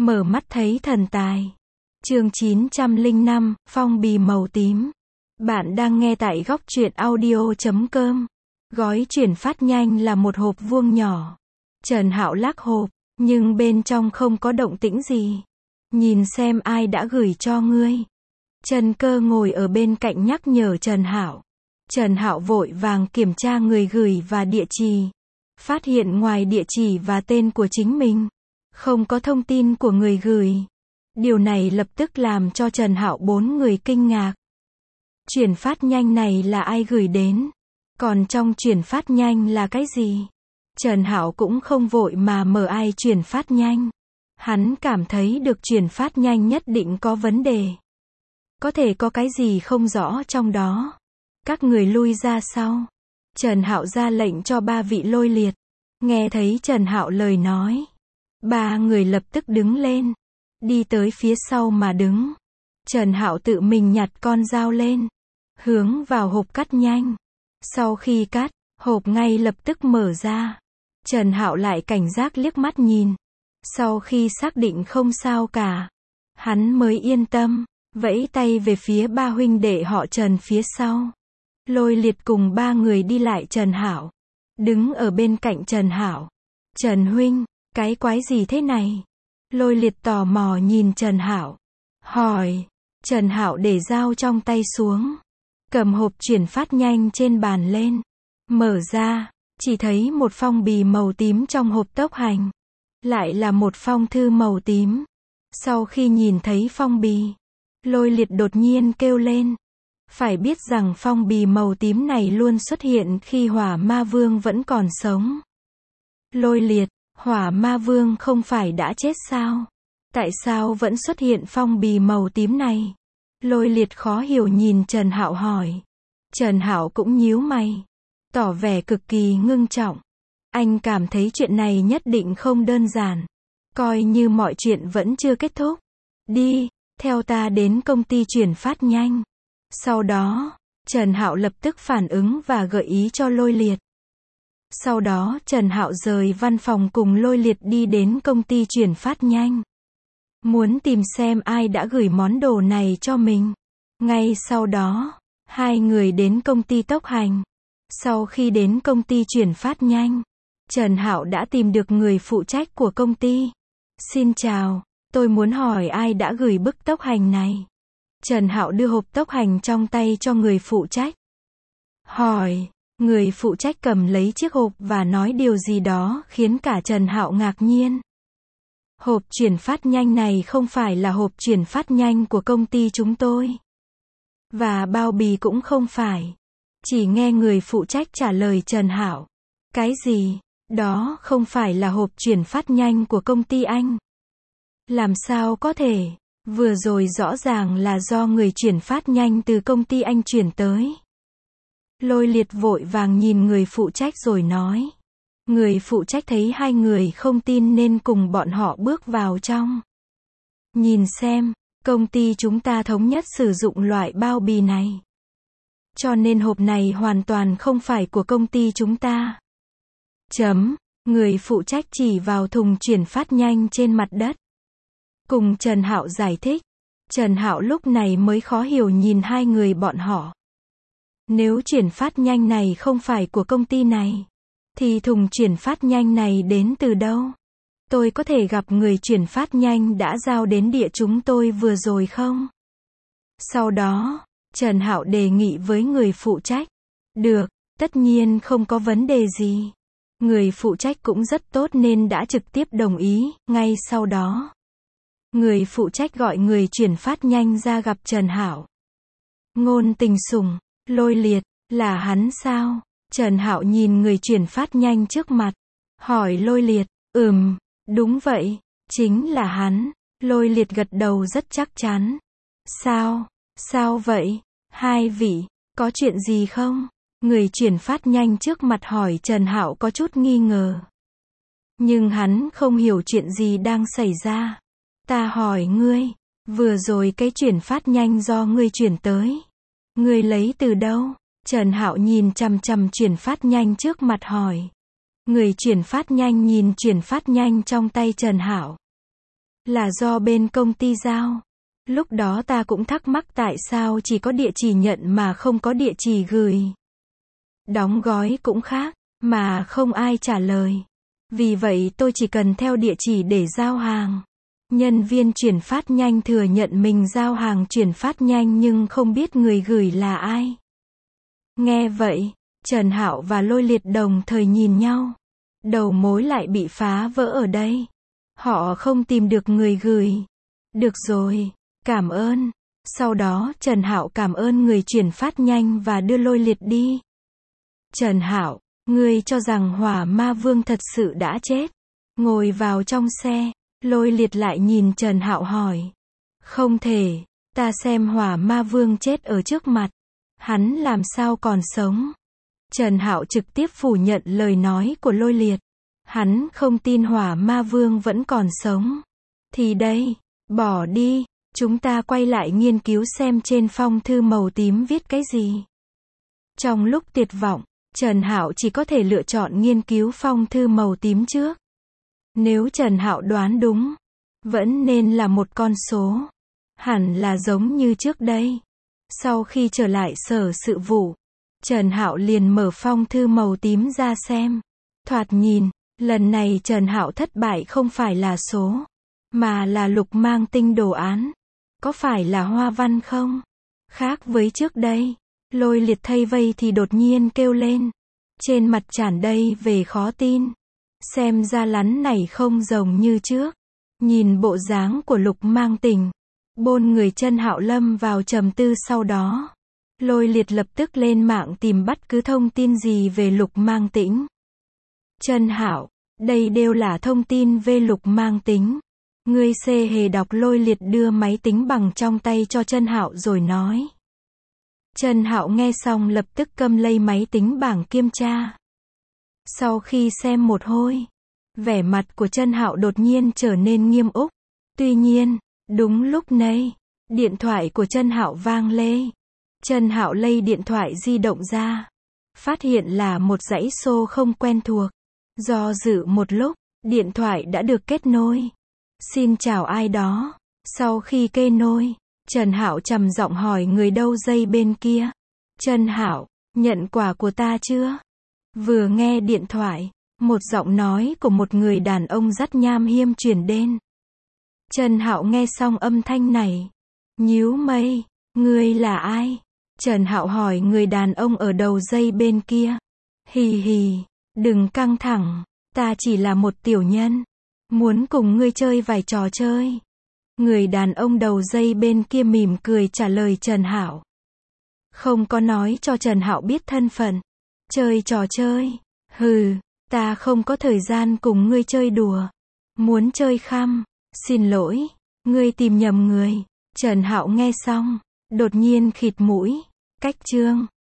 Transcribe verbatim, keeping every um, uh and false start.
Mở mắt thấy thần tài. Chương chín trăm lẻ năm, phong bì màu tím. Bạn đang nghe tại góc truyện audio chấm com. Gói chuyển phát nhanh là một hộp vuông nhỏ. Trần Hạo lắc hộp, nhưng bên trong không có động tĩnh gì. Nhìn xem ai đã gửi cho ngươi. Trần Cơ ngồi ở bên cạnh nhắc nhở Trần Hạo. Trần Hạo vội vàng kiểm tra người gửi và địa chỉ. Phát hiện ngoài địa chỉ và tên của chính mình, không có thông tin của người gửi. Điều này lập tức làm cho Trần Hạo bốn người kinh ngạc. Chuyển phát nhanh này là ai gửi đến? Còn trong chuyển phát nhanh là cái gì? Trần Hạo cũng không vội mà mở ai chuyển phát nhanh. Hắn cảm thấy được chuyển phát nhanh nhất định có vấn đề. Có thể có cái gì không rõ trong đó. Các người lui ra sau. Trần Hạo ra lệnh cho ba vị lôi liệt. Nghe thấy Trần Hạo lời nói, ba người lập tức đứng lên, đi tới phía sau mà đứng. Trần Hạo tự mình nhặt con dao lên, hướng vào hộp cắt nhanh. Sau khi cắt, hộp ngay lập tức mở ra. Trần Hạo lại cảnh giác liếc mắt nhìn. Sau khi xác định không sao cả, hắn mới yên tâm, vẫy tay về phía ba huynh đệ họ Trần phía sau. Lôi liệt cùng ba người đi lại Trần Hạo, đứng ở bên cạnh Trần Hạo. Trần huynh, cái quái gì thế này? Lôi liệt tò mò nhìn Trần Hạo, hỏi. Trần Hạo để dao trong tay xuống, cầm hộp chuyển phát nhanh trên bàn lên, mở ra, chỉ thấy một phong bì màu tím trong hộp tốc hành. Lại là một phong thư màu tím. Sau khi nhìn thấy phong bì, Lôi liệt đột nhiên kêu lên. Phải biết rằng phong bì màu tím này luôn xuất hiện khi Hỏa Ma Vương vẫn còn sống. Lôi liệt, Hỏa Ma Vương không phải đã chết sao? Tại sao vẫn xuất hiện phong bì màu tím này? Lôi liệt khó hiểu nhìn Trần Hạo hỏi. Trần Hạo cũng nhíu mày, tỏ vẻ cực kỳ ngưng trọng. Anh cảm thấy chuyện này nhất định không đơn giản. Coi như mọi chuyện vẫn chưa kết thúc. Đi, theo ta đến công ty chuyển phát nhanh. Sau đó, Trần Hạo lập tức phản ứng và gợi ý cho Lôi liệt. Sau đó Trần Hạo rời văn phòng cùng Lôi liệt đi đến công ty chuyển phát nhanh. Muốn tìm xem ai đã gửi món đồ này cho mình. Ngay sau đó, hai người đến công ty tốc hành. Sau khi đến công ty chuyển phát nhanh, Trần Hạo đã tìm được người phụ trách của công ty. Xin chào, tôi muốn hỏi ai đã gửi bức tốc hành này. Trần Hạo đưa hộp tốc hành trong tay cho người phụ trách. Hỏi, người phụ trách cầm lấy chiếc hộp và nói điều gì đó khiến cả Trần Hạo ngạc nhiên. Hộp chuyển phát nhanh này không phải là hộp chuyển phát nhanh của công ty chúng tôi. Và bao bì cũng không phải. Chỉ nghe người phụ trách trả lời Trần Hạo. Cái gì? Đó không phải là hộp chuyển phát nhanh của công ty anh. Làm sao có thể? Vừa rồi rõ ràng là do người chuyển phát nhanh từ công ty anh chuyển tới. Lôi liệt vội vàng nhìn người phụ trách rồi nói. Người phụ trách thấy hai người không tin nên cùng bọn họ bước vào trong. Nhìn xem, công ty chúng ta thống nhất sử dụng loại bao bì này. Cho nên hộp này hoàn toàn không phải của công ty chúng ta. Chấm, người phụ trách chỉ vào thùng chuyển phát nhanh trên mặt đất. Cùng Trần Hạo giải thích. Trần Hạo lúc này mới khó hiểu nhìn hai người bọn họ. Nếu chuyển phát nhanh này không phải của công ty này, thì thùng chuyển phát nhanh này đến từ đâu? Tôi có thể gặp người chuyển phát nhanh đã giao đến địa chúng tôi vừa rồi không? Sau đó, Trần Hạo đề nghị với người phụ trách. Được, tất nhiên không có vấn đề gì. Người phụ trách cũng rất tốt nên đã trực tiếp đồng ý. Ngay sau đó, người phụ trách gọi người chuyển phát nhanh ra gặp Trần Hạo. Ngôn Tình Sủng, Lôi liệt, là hắn sao? Trần Hạo nhìn người chuyển phát nhanh trước mặt, hỏi Lôi liệt. Ừm, đúng vậy, chính là hắn. Lôi liệt gật đầu rất chắc chắn. Sao? Sao vậy? Hai vị, có chuyện gì không? Người chuyển phát nhanh trước mặt hỏi Trần Hạo có chút nghi ngờ. Nhưng hắn không hiểu chuyện gì đang xảy ra. Ta hỏi ngươi, vừa rồi cái chuyển phát nhanh do ngươi chuyển tới, ngươi lấy từ đâu? Trần Hạo nhìn chằm chằm chuyển phát nhanh trước mặt hỏi. Người chuyển phát nhanh nhìn chuyển phát nhanh trong tay Trần Hạo. Là do bên công ty giao. Lúc đó ta cũng thắc mắc tại sao chỉ có địa chỉ nhận mà không có địa chỉ gửi. Đóng gói cũng khác, mà không ai trả lời. Vì vậy tôi chỉ cần theo địa chỉ để giao hàng. Nhân viên chuyển phát nhanh thừa nhận mình giao hàng chuyển phát nhanh nhưng không biết người gửi là ai. Nghe vậy, Trần Hạo và Lôi Liệt đồng thời nhìn nhau. Đầu mối lại bị phá vỡ ở đây. Họ không tìm được người gửi. Được rồi, cảm ơn. Sau đó Trần Hạo cảm ơn người chuyển phát nhanh và đưa Lôi Liệt đi. Trần Hạo, ngươi cho rằng Hỏa Ma Vương thật sự đã chết? Ngồi vào trong xe, Lôi Liệt lại nhìn Trần Hạo hỏi. Không thể, ta xem Hỏa Ma Vương chết ở trước mặt. Hắn làm sao còn sống? Trần Hạo trực tiếp phủ nhận lời nói của Lôi Liệt. Hắn không tin Hỏa Ma Vương vẫn còn sống. Thì đây, bỏ đi, chúng ta quay lại nghiên cứu xem trên phong thư màu tím viết cái gì. Trong lúc tuyệt vọng, Trần Hạo chỉ có thể lựa chọn nghiên cứu phong thư màu tím trước. Nếu Trần Hạo đoán đúng, vẫn nên là một con số. Hẳn là giống như trước đây. Sau khi trở lại sở sự vụ, Trần Hạo liền mở phong thư màu tím ra xem. Thoạt nhìn, lần này Trần Hạo thất bại không phải là số, mà là lục mang tinh đồ án. Có phải là hoa văn không? Khác với trước đây, Lôi Liệt thay vây thì đột nhiên kêu lên. Trên mặt tràn đầy về khó tin. Xem ra lắn này không giống như trước. Nhìn bộ dáng của lục mang tình. Bôn người Trần Hạo lâm vào trầm tư sau đó. Lôi Liệt lập tức lên mạng tìm bất cứ thông tin gì về lục mang tĩnh. Trần Hạo, đây đều là thông tin về lục mang tính. Ngươi xê hề đọc. Lôi Liệt đưa máy tính bằng trong tay cho Trần Hạo rồi nói. Trần Hạo nghe xong lập tức cầm lấy máy tính bảng kiểm tra. Sau khi xem một hồi, vẻ mặt của Trần Hạo đột nhiên trở nên nghiêm úc. Tuy nhiên, đúng lúc này, điện thoại của Trần Hạo vang lên. Trần Hạo lấy điện thoại di động ra, phát hiện là một dãy số không quen thuộc. Do dự một lúc, điện thoại đã được kết nối. Xin chào ai đó. Sau khi kết nối, Trần Hạo trầm giọng hỏi người đâu dây bên kia. Trần Hạo, nhận quà của ta chưa? Vừa nghe điện thoại, một giọng nói của một người đàn ông rất nham hiểm truyền đến. Trần Hạo nghe xong âm thanh này, nhíu mày, ngươi là ai? Trần Hạo hỏi người đàn ông ở đầu dây bên kia. Hì hì, đừng căng thẳng, ta chỉ là một tiểu nhân, muốn cùng ngươi chơi vài trò chơi. Người đàn ông đầu dây bên kia mỉm cười trả lời Trần Hạo. Không có nói cho Trần Hạo biết thân phận. Chơi trò chơi? Hừ, ta không có thời gian cùng ngươi chơi đùa. Muốn chơi khăm? Xin lỗi, ngươi tìm nhầm người. Trần Hạo nghe xong, đột nhiên khịt mũi. Cách chương